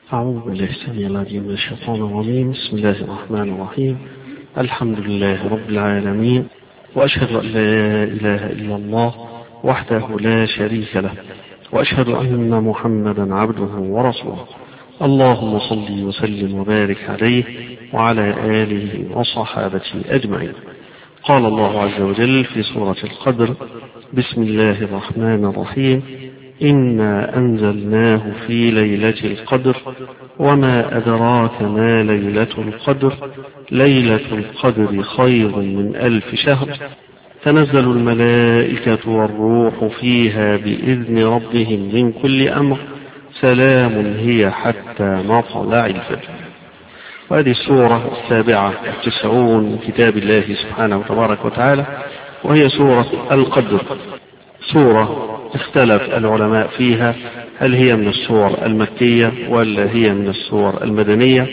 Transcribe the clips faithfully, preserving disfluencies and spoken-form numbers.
أعوذ بالله السميع العليم من الشيطان الرجيم. بسم الله الرحمن الرحيم. الحمد لله رب العالمين، وأشهد أن لا إله إلا الله وحده لا شريك له، وأشهد أن محمدا عبده ورسوله. اللهم صل وسلم وبارك عليه وعلى آله وصحابته أجمعين. قال الله عز وجل في سورة القدر: بسم الله الرحمن الرحيم. إنا أنزلناه في ليلة القدر وما أدراك ما ليلة القدر ليلة القدر خير من ألف شهر تنزل الملائكة والروح فيها بإذن ربهم من كل أمر سلام هي حتى مطلع الفجر. وهذه السورة السابعة والتسعون من كتاب الله سبحانه وتبارك وتعالى، وهي سورة القدر. سورة اختلف العلماء فيها هل هي من السور المكية ولا هي من السور المدنية.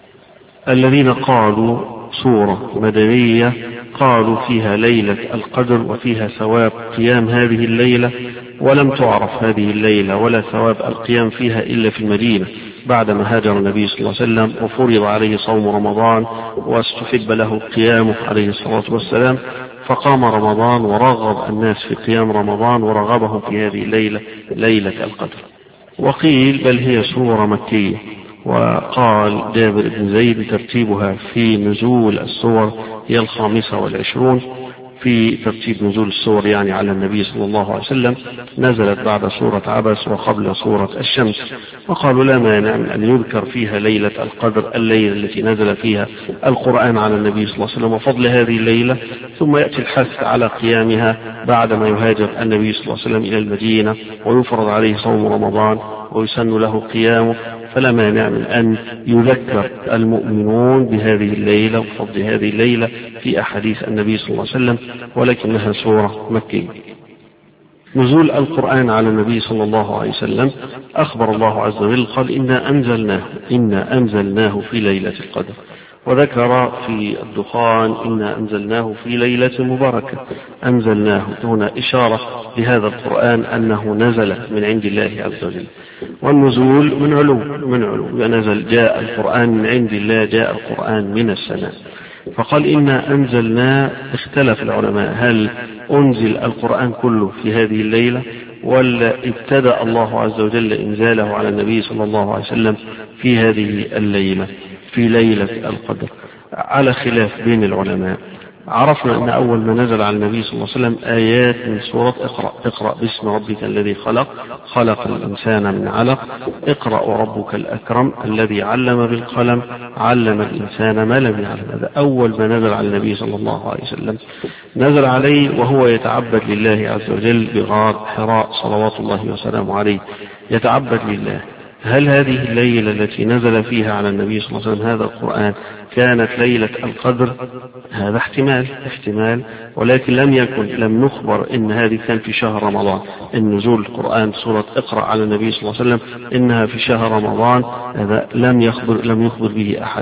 الذين قالوا سورة مدنية قالوا فيها ليلة القدر وفيها ثواب قيام هذه الليلة، ولم تعرف هذه الليلة ولا ثواب القيام فيها إلا في المدينة بعدما هاجر النبي صلى الله عليه وسلم وفرض عليه صوم رمضان واستحب له قيامه عليه الصلاة والسلام، فقام رمضان ورغب الناس في قيام رمضان ورغبهم في هذه الليلة ليلة القدر. وقيل بل هي سورة مكية، وقال جابر بن زيد ترتيبها في نزول السور هي الخامسة والعشرون في ترتيب نزول السور، يعني على النبي صلى الله عليه وسلم. نزلت بعد سورة عبس وقبل سورة الشمس، وقالوا لا مانع من أن يذكر فيها ليلة القدر، الليلة التي نزل فيها القرآن على النبي صلى الله عليه وسلم وفضل هذه الليلة، ثم يأتي الحث على قيامها بعدما يهاجر النبي صلى الله عليه وسلم إلى المدينة ويفرض عليه صوم رمضان ويسن له قيامه. فلا مانع من أن يذكر المؤمنون بهذه الليلة وفضل هذه الليلة في أحاديث النبي صلى الله عليه وسلم، ولكنها سورة مكية. نزول القرآن على النبي صلى الله عليه وسلم أخبر الله عز وجل قال: إنا أنزلناه إنا أنزلناه في ليلة القدر، وذكر في الدخان: إنا أنزلناه في ليلة مباركة. أنزلناه هنا إشارة لهذا القرآن أنه نزل من عند الله عز وجل، والنزول من علو من علو نزل، جاء القرآن من عند الله، جاء القرآن من السماء. فقال إنا أنزلنا. اختلف العلماء هل أنزل القرآن كله في هذه الليلة ولا ابتدأ الله عز وجل إنزاله على النبي صلى الله عليه وسلم في هذه الليلة في ليلة القدر. على خلاف بين العلماء. عرفنا أن أول ما نزل على النبي صلى الله عليه وسلم آيات من سورة اقرأ اقرأ باسم ربك الذي خلق خلق الإنسان من علق اقرأ وربك الأكرم الذي علم بالقلم علم الإنسان ما لم يعلم. هذا أول ما نزل على النبي صلى الله عليه وسلم. نزل عليه وهو يتعبد لله عز وجل بغار حراء صلوات الله وسلامه عليه، يتعبد لله. هل هذه الليلة التي نزل فيها على النبي صلى الله عليه وسلم هذا القرآن كانت ليلة القدر؟ هذا احتمال احتمال ولكن لم يكن لم نخبر إن هذه كان في شهر رمضان. النزول القرآن سورة اقرأ على النبي صلى الله عليه وسلم إنها في شهر رمضان، هذا لم يخبر لم يخبر به أحد.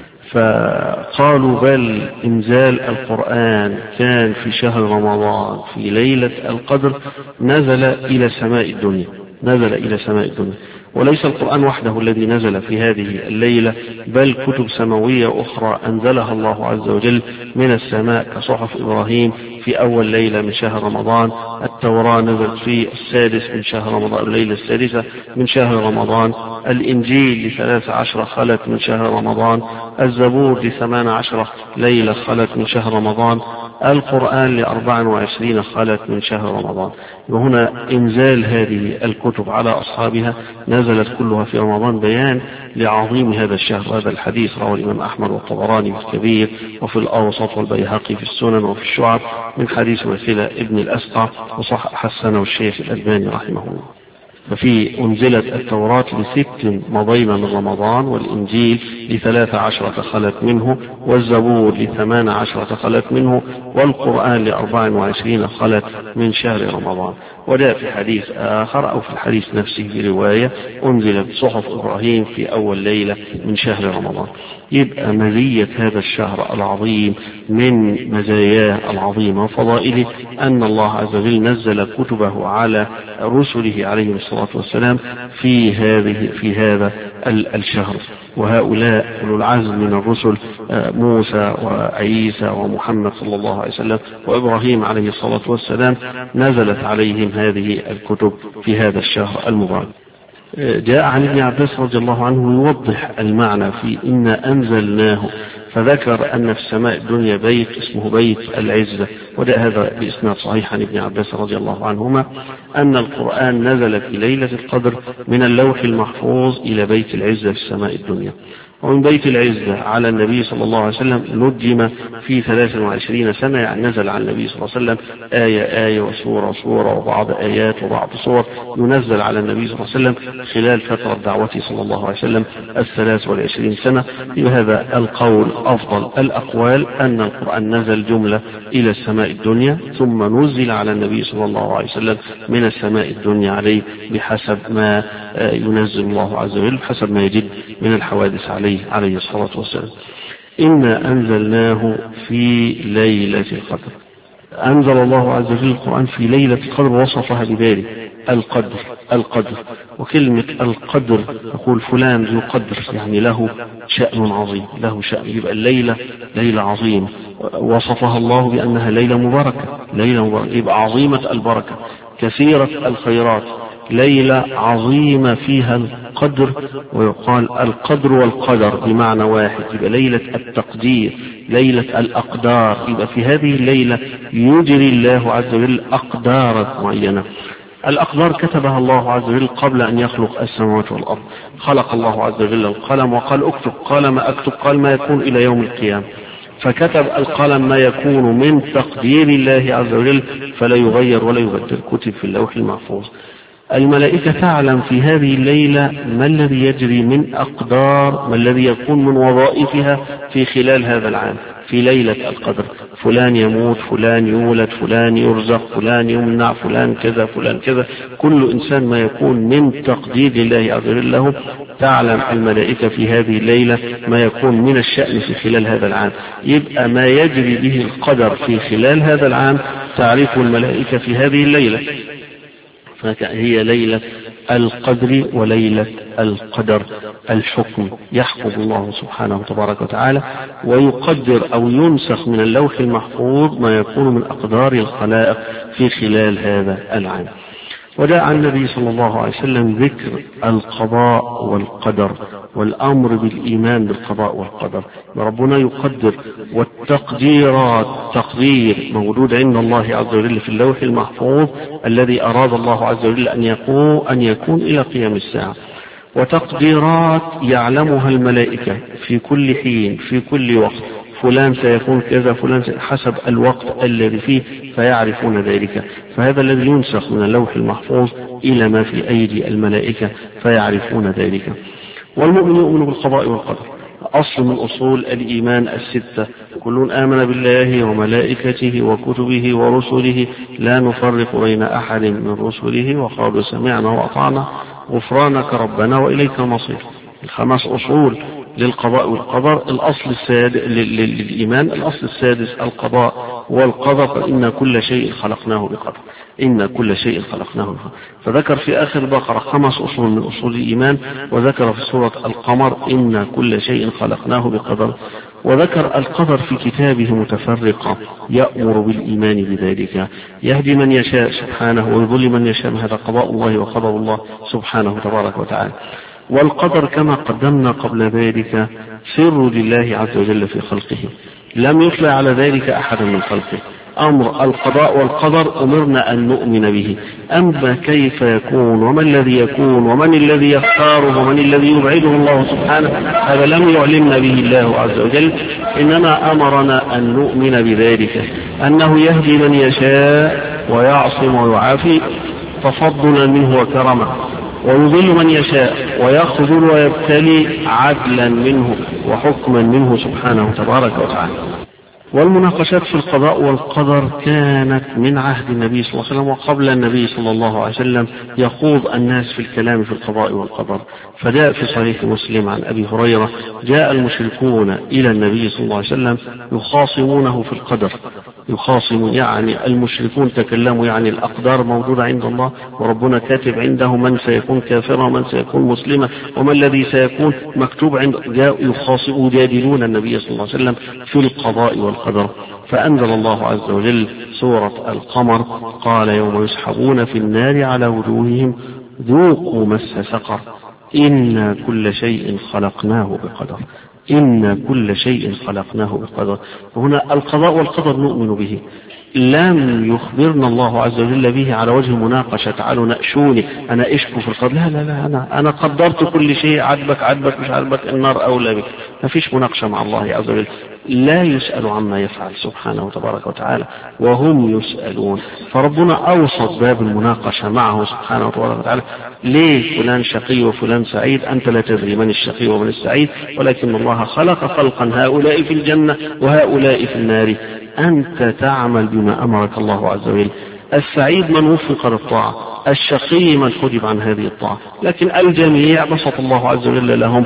فقالوا بل إنزال القرآن كان في شهر رمضان في ليلة القدر، نزل إلى سماء الدنيا نزل إلى سماء الدنيا وليس القرآن وحده الذي نزل في هذه الليلة، بل كتب سماوية أخرى أنزلها الله عز وجل من السماء كصحف إبراهيم في أول ليلة من شهر رمضان. التوراة نزلت في السادس من شهر رمضان، الليلة السادسة من شهر رمضان. الإنجيل لثلاث عشرة خلت من شهر رمضان. الزبور لثمان عشرة ليلة خلت من شهر رمضان. القرآن لأربع وعشرين خلت من شهر رمضان. وهنا إنزال هذه الكتب على أصحابها نزلت كلها في رمضان بيان لعظيم هذا الشهر. هذا الحديث رواه الإمام أحمد والطبراني في الكبير وفي الأوسط والبيهقي في السنن وفي الشعب من حديث وسيلة ابن الأسقع، وصح حسنه الشيخ الألباني رحمه الله. ففي أنزلت التوراة لست مضينا من رمضان، والإنجيل لثلاث عشرة خلت منه، والزبور لثمان عشرة خلت منه، والقرآن لأربع وعشرين خلت من شهر رمضان. وجاء في حديث آخر أو في الحديث نفسه في رواية أنزلت صحف إبراهيم في أول ليلة من شهر رمضان. يبقى مزية هذا الشهر العظيم من مزاياه العظيمة وفضائله أن الله عز وجل نزل كتبه على رسله عليه الصلاة والسلام في هذه في هذا الشهر. وهؤلاء أولو العزم من الرسل موسى وعيسى ومحمد صلى الله عليه وسلم وإبراهيم عليه الصلاة والسلام نزلت عليهم هذه الكتب في هذا الشهر المبارك. جاء عن ابن عباس رضي الله عنه يوضح المعنى في إنا أنزلناه، فذكر أن في السماء الدنيا بيت اسمه بيت العزة، وجاء هذا بإسناد صحيح عن ابن عباس رضي الله عنهما أن القرآن نزل في ليلة القدر من اللوح المحفوظ إلى بيت العزة في السماء الدنيا. ومن بيت العزة على النبي صلى الله عليه وسلم نجم في ثلاث وعشرين سنة، يعني نزل على النبي صلى الله عليه وسلم آية آية وسورة سورة وبعض آيات وبعض صور ينزل على النبي صلى الله عليه وسلم خلال فترة دعوته صلى الله عليه وسلم الثلاث والعشرين سنة. بهذا القول أفضل الأقوال أن القرآن نزل جملة إلى السماء الدنيا ثم نزل على النبي صلى الله عليه وسلم من السماء الدنيا عليه بحسب ما ينزل الله عز وجل، بحسب ما يجد من الحوادث عليه عليه الصلاة والسلام. إنا أنزلناه في ليلة القدر. أنزل الله عز وجل القرآن في ليلة القدر وصفها بذلك القدر القدر وكلمة القدر يقول فلان ذو قدر، يعني له شأن عظيم، له شأن. يبقى الليلة ليلة عظيم وصفها الله بأنها ليلة مباركة، ليلة مباركة يبقى عظيمة البركة كثيرة الخيرات، ليلة عظيمة فيها القدر. ويقال القدر والقدر بمعنى واحد، يبقى ليلة التقدير، ليلة الأقدار. يبقى في هذه الليلة يجري الله عز وجل أقدار معينة. الأقدار كتبها الله عز وجل قبل أن يخلق السماوات والأرض. خلق الله عز وجل القلم وقال اكتب، قال ما أكتب، قال ما يكون إلى يوم القيامة. فكتب القلم ما يكون من تقدير الله عز وجل فلا يغير ولا يبدل، كتب في اللوح المحفوظ. الملائكة تعلم في هذه الليلة ما الذي يجري من أقدار، ما الذي يكون من وظائفها في خلال هذا العام في ليلة القدر. فلان يموت، فلان يولد، فلان يرزق، فلان يمنع، فلان كذا فلان كذا. كل إنسان ما يكون من تقدير الله عز وجل له تعلم الملائكة في هذه الليلة ما يكون من الشأن في خلال هذا العام. يبقى ما يجري به القدر في خلال هذا العام تعرفه الملائكة في هذه الليلة. فهي ليلة القدر وليلة القدر، الحكم يحكم الله سبحانه تبارك وتعالى ويقدر أو ينسخ من اللوح المحفوظ ما يكون من أقدار الخلائق في خلال هذا العام. وجاء عن النبي صلى الله عليه وسلم ذكر القضاء والقدر والأمر بالإيمان بالقضاء والقدر. ربنا يقدر، والتقديرات تقدير موجود عند الله عز وجل في اللوح المحفوظ الذي أراد الله عز وجل أن يكون, أن يكون إلى قيام الساعة. وتقديرات يعلمها الملائكة في كل حين في كل وقت، فلان سيكون كذا، فلان حسب الوقت الذي فيه فيعرفون ذلك. فهذا الذي ينسخ من اللوح المحفوظ إلى ما في أيدي الملائكة فيعرفون ذلك. والمؤمن يؤمن بالقضاء والقدر، أصل من أصول الإيمان الستة. كل آمن بالله وملائكته وكتبه ورسله لا نفرق بين أحد من رسله وقالوا سمعنا وأطعنا غفرانك ربنا وإليك المصير. الخمس أصول للقضاء والقدر. الأصل السادس للإيمان، الأصل السادس القضاء والقدر، فإن كل شيء خلقناه بقدر، إن كل شيء خلقناه بقدر. فذكر في آخر البقرة خمس أصول من أصول الإيمان، وذكر في سورة القمر إن كل شيء خلقناه بقدر. وذكر القدر في كتابه متفرقة يأمر بالإيمان بذلك، يهدي من يشاء سبحانه ويضل من يشاء. هذا قضاء الله وقدر الله سبحانه تبارك وتعالى. والقدر كما قدمنا قبل ذلك سر لله عز وجل في خلقه، لم يطلع على ذلك أحد من خلقه. أمر القضاء والقدر أمرنا أن نؤمن به، أما كيف يكون وما الذي يكون ومن الذي يختاره ومن الذي يبعده الله سبحانه هذا لم يعلمنا به الله عز وجل، إنما أمرنا أن نؤمن بذلك، أنه يهدي من يشاء ويعصم ويعافي تفضلا منه وكرما، ويضل من يشاء ويخذل ويبتلي عدلا منه وحكما منه سبحانه تبارك وتعالى. والمناقشات في القضاء والقدر كانت من عهد النبي صلى الله عليه وسلم وقبل النبي صلى الله عليه وسلم يخوض الناس في الكلام في القضاء والقدر. فجاء في صحيح مسلم عن أبي هريرة: جاء المشركون إلى النبي صلى الله عليه وسلم يخاصمونه في القدر. يخاصم يعني المشركون تكلموا يعني الأقدار موجودة عند الله، وربنا كاتب عنده من سيكون كافرا ومن سيكون مسلما وما الذي سيكون مكتوب عنده. جاءوا يخاصموا يجادلون النبي صلى الله عليه وسلم في القضاء والقدر. فأنزل الله عز وجل سورة القمر: قال يوم يسحبون في النار على وجوههم ذوقوا مس سقر إن كل شيء خلقناه بقدر. إن كل شيء خلقناه بقدر. هنا القضاء والقدر نؤمن به، لم يخبرنا الله عز وجل به على وجه المناقشة: تعالوا نأشوني أنا إشكو في القدر. لا لا لا أنا أنا قدرت كل شيء، عجبك عجبك مش عجبك النار أولى بك. ما فيش مناقشة مع الله عز وجل، لا يسأل عما يفعل سبحانه وتبارك وتعالى وهم يسألون. فربنا أوسط باب المناقشة معه سبحانه وتبارك وتعالى. ليه فلان شقي وفلان سعيد؟ أنت لا تدري من الشقي ومن السعيد، ولكن الله خلق خلقا هؤلاء في الجنة وهؤلاء في النار. أنت تعمل بما أمرك الله عز وجل. السعيد من وفق للطاعة، الشقي من حجب عن هذه الطاعة. لكن الجميع بسط الله عز وجل لهم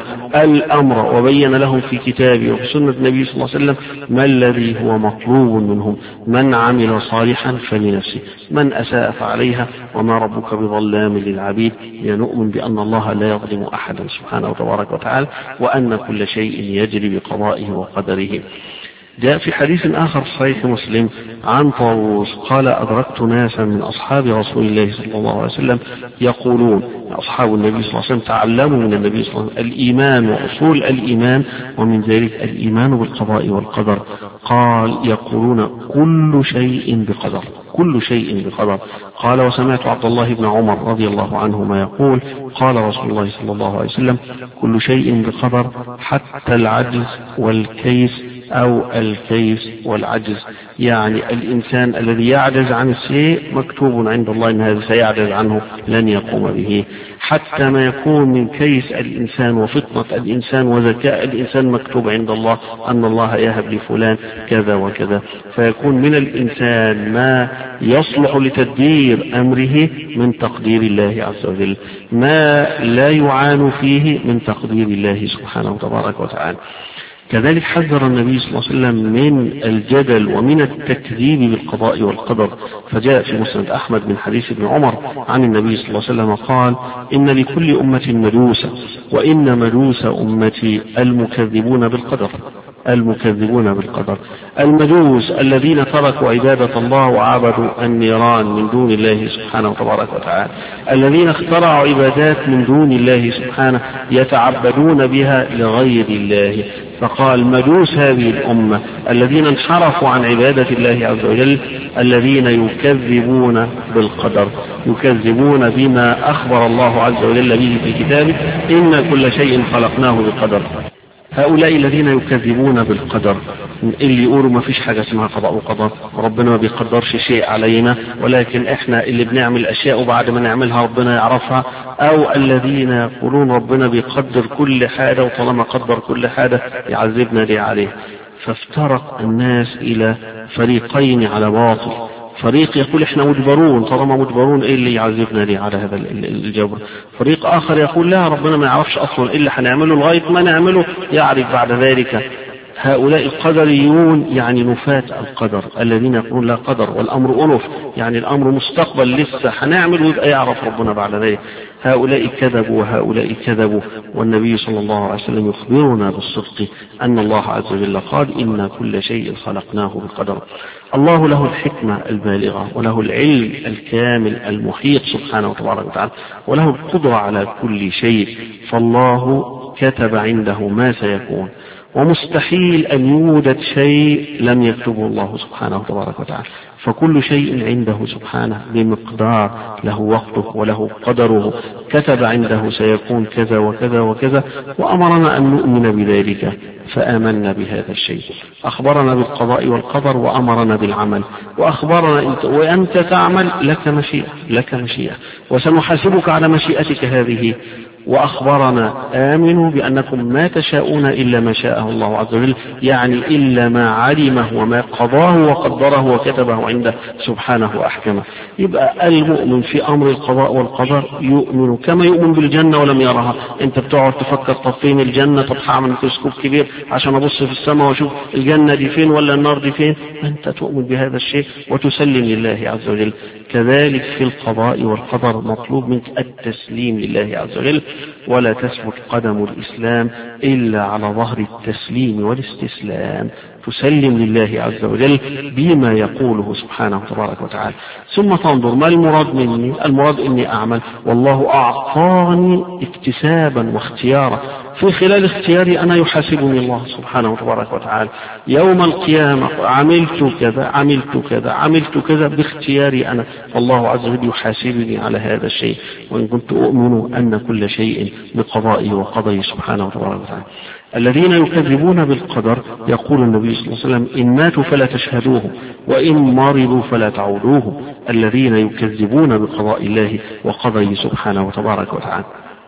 الأمر وبين لهم في كتابه وفي سنة النبي صلى الله عليه وسلم ما الذي هو مطلوب منهم. من عمل صالحا فلنفسه، من أساء فعليها وما ربك بظلام للعبيد. نؤمن بأن الله لا يظلم أحدا سبحانه وتبارك وتعالى، وأن كل شيء يجري بقضائه وقدره. جاء في حديث آخر صحيح مسلم عن طاووس قال: أدركت ناسا من أصحاب رسول الله صلى الله عليه وسلم يقولون، أصحاب النبي صلى الله عليه وسلم تعلموا من النبي صلى الله عليه وسلم الإيمان وأصول الإيمان، ومن ذلك الإيمان بالقضاء والقدر. قال: يقولون كل شيء بقدر، كل شيء بقدر. قال: وسمعت عبد الله بن عمر رضي الله عنهما يقول: قال رسول الله صلى الله عليه وسلم: كل شيء بقدر حتى العجز والكيس أو الكيس والعجز. يعني الإنسان الذي يعجز عن الشيء مكتوب عند الله أن هذا سيعجز عنه لن يقوم به. حتى ما يكون من كيس الإنسان وفطنة الإنسان وذكاء الإنسان مكتوب عند الله أن الله يهب لفلان كذا وكذا. فيكون من الإنسان ما يصلح لتدبير أمره من تقدير الله عز وجل، ما لا يعان فيه من تقدير الله سبحانه وتبارك وتعالى. كذلك حذر النبي صلى الله عليه وسلم من الجدل ومن التكذيب بالقضاء والقدر. فجاء في مسند أحمد من حديث ابن عمر عن النبي صلى الله عليه وسلم قال: إن لكل أمة مجوسة، وإن مجوس أمتي المكذبون بالقدر. المكذبون بالقدر، المجوس الذين تركوا عبادة الله وعبدوا النيران من دون الله سبحانه وتبارك وتعالى، الذين اخترعوا عبادات من دون الله سبحانه يتعبدون بها لغير الله. فقال: مجوس هذه الأمة الذين انحرفوا عن عبادة الله عز وجل، الذين يكذبون بالقدر، يكذبون بما أخبر الله عز وجل به في كتابه: إن كل شيء خلقناه بقدر. هؤلاء الذين يكذبون بالقدر اللي يقولوا ما فيش حاجة اسمها قضاء وقدر، ربنا ما بيقدرش شيء علينا، ولكن احنا اللي بنعمل اشياء وبعد ما نعملها ربنا يعرفها. او الذين يقولون ربنا بيقدر كل حاجة وطالما قدر كل حاجة يعذبنا ليه عليه. فافترق الناس الى فريقين على باطل. فريق يقول احنا مجبرون، طالما مجبرون ايه اللي يعذبنا ليه على هذا الجبر. فريق اخر يقول لا، ربنا ما يعرفش اصلا ايه اللي هنعمله لغايه ما نعمله يعرف بعد ذلك. هؤلاء القدريون يعني نفاة القدر، الذين يقولون لا قدر والامر انف، يعني الامر مستقبل لسه هنعمل ويبقى يعرف ربنا بعد ذلك. هؤلاء كذبوا وهؤلاء كذبوا، والنبي صلى الله عليه وسلم يخبرنا بالصدق أن الله عز وجل قال: إن كل شيء خلقناه بقدر. الله له الحكمة البالغة وله العلم الكامل المحيط سبحانه وتبارك وتعالى، وله القدرة على كل شيء. فالله كتب عنده ما سيكون، ومستحيل أن يوجد شيء لم يكتبه الله سبحانه وتبارك وتعالى. فكل شيء عنده سبحانه بمقدار، له وقته وله قدره. كتب عنده سيكون كذا وكذا وكذا، وأمرنا أن نؤمن بذلك فآمنا بهذا الشيء. أخبرنا بالقضاء والقدر وأمرنا بالعمل، وأخبرنا أنت وأنت تعمل لك مشيئة، لك مشيئة، وسنحاسبك على مشيئتك هذه. وأخبرنا آمنوا بأنكم ما تشاءون إلا ما شاءه الله عز وجل، يعني إلا ما علمه وما قضاه وقدره وكتبه عنده سبحانه وأحكمه. يبقى المؤمن في أمر القضاء والقدر يؤمن كما يؤمن بالجنة ولم يرها. أنت بتقعد تفكر طب فين الجنة، طب هعمل ميكروسكوب كبير عشان أبص في السماء وأشوف الجنة دي فين ولا النار دي فين، أنت تؤمن بهذا الشيء وتسلم لله عز وجل. كذلك في القضاء والقدر مطلوب منك التسليم لله عز وجل، ولا تثبت قدم الإسلام إلا على ظهر التسليم والاستسلام، تسلم لله عز وجل بما يقوله سبحانه تبارك وتعالى. ثم تنظر ما المراد مني، المراد إني أعمل والله أعطاني اكتسابا واختيارا، في خلال اختياري أنا يحاسبني الله سبحانه تبارك وتعالى يوم القيامة، عملت كذا عملت كذا عملت كذا باختياري أنا، الله عز وجل يحاسبني على هذا الشيء. وإن كنت أؤمن أن كل شيء بقضائه وقضيه سبحانه تبارك وتعالى. الذين يكذبون بالقدر يقول النبي صلى الله عليه وسلم إن ماتوا فلا تشهدوهم وإن مرضوا فلا تعودوهم. الذين يكذبون بقضاء الله وقضيه سبحانه وتبارك وتعالى.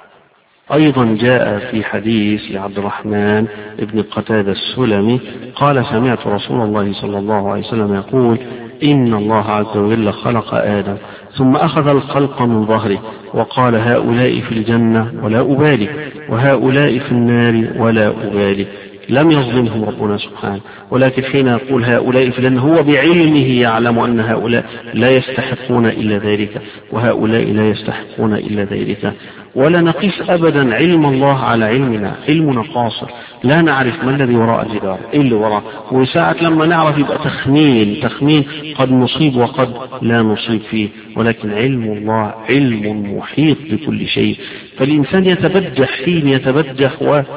أيضا جاء في حديث لعبد الرحمن ابن قتادة السلمي قال سمعت رسول الله صلى الله عليه وسلم يقول إن الله عز وجل خلق آدم ثم أخذ الخلق من ظهره وقال هؤلاء في الجنة ولا أبالي وهؤلاء في النار ولا أبالي. لم يظلمهم ربنا سبحانه، ولكن حين يقول هؤلاء في الجنة هو بعلمه يعلم أن هؤلاء لا يستحقون إلا ذلك وهؤلاء لا يستحقون إلا ذلك. ولا نقيس أبدا علم الله على علمنا، علمنا قاصر، لا نعرف ما الذي وراء الجدار إيه اللي وراء، وساعة لما نعرف يبقى تخمين تخمين قد نصيب وقد لا نصيب فيه، ولكن علم الله علم محيط بكل شيء. فالإنسان يتبجح حين يتبجح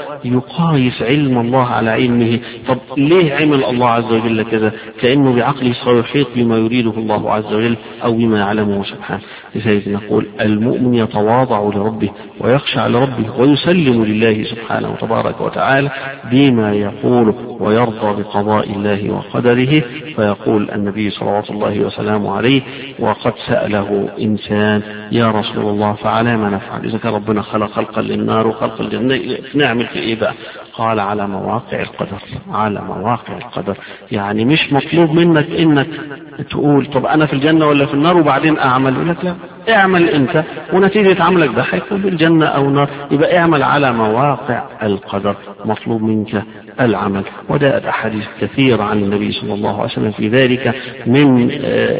ويقايس علم الله على علمه. طب ليه عمل الله عز وجل كذا؟ كأنه بعقله سيحيط بما يريده الله عز وجل أو بما يعلمه سبحانه. لذلك نقول المؤمن يتواضع لربه ويخشع لربه ويسلم لله سبحانه تبارك وتعالى بما يقول ويرضى بقضاء الله وقدره. فيقول النبي صلى الله عليه وسلم عليه وقد سأله إنسان يا رسول الله فعلى ما نفعل إذا كان ربنا خلق خلقا للنار وخلق الجنة نعمل في إيه بقى؟ قال على مواقع القدر، على مواقع القدر. يعني مش مطلوب منك إنك تقول طب أنا في الجنة ولا في النار وبعدين أعمل، يقول لك لا اعمل أنت ونتيجة عملك ده هيكون بالجنة أو النار، يبقى اعمل على مواقع القدر، مطلوب منك العمل. وجاءت أحاديث كثيرة عن النبي صلى الله عليه وسلم في ذلك، من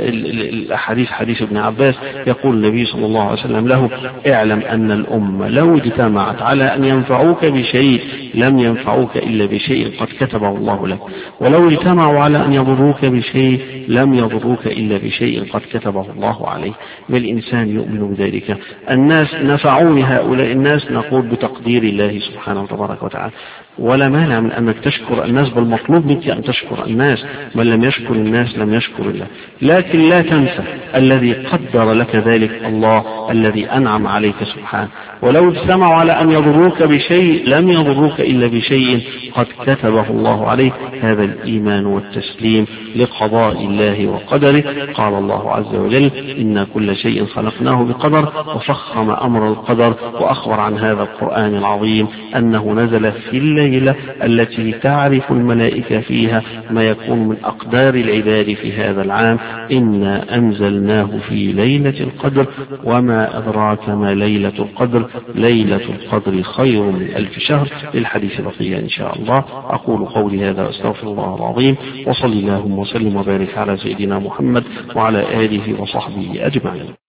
الأحاديث حديث ابن عباس يقول النبي صلى الله عليه وسلم له اعلم أن الأمة لو اجتمعت على أن ينفعوك بشيء لم ينفعوك إلا بشيء قد كتبه الله لك، ولو اجتمعوا على أن يضروك بشيء لم يضروك إلا بشيء قد كتبه الله عليه. والإنسان يؤمن بذلك. الناس نفعوني هؤلاء الناس، نقول بتقدير الله سبحانه وتبارك وتعالى، ولا مانع من أنك تشكر الناس، بل مطلوب منك أن تشكر الناس، من لم يشكر الناس لم يشكر الله. لكن لا تنسى الذي قدر لك ذلك الله الذي أنعم عليك سبحانه. ولو اجتمعوا على أن يضروك بشيء لم يضروك إلا بشيء قد كتبه الله عليك. هذا الإيمان والتسليم لقضاء الله وقدره. قال الله عز وجل إن كل شيء خلقناه بقدر، وفخم أمر القدر وأخبر عن هذا القرآن العظيم أنه نزل في الليلة التي تعرف الملائكة فيها ما يكون من أقدار العباد في هذا العام. إنا أنزلناه في ليلة القدر وما أدراك ما ليلة القدر، ليلة القدر خير من ألف شهر. للحديث بقية إن شاء الله. أقول قولي هذا وأستغفر الله العظيم، وصلي اللهم وسلم وبارك على سيدنا محمد وعلى آله وصحبه أجمعين.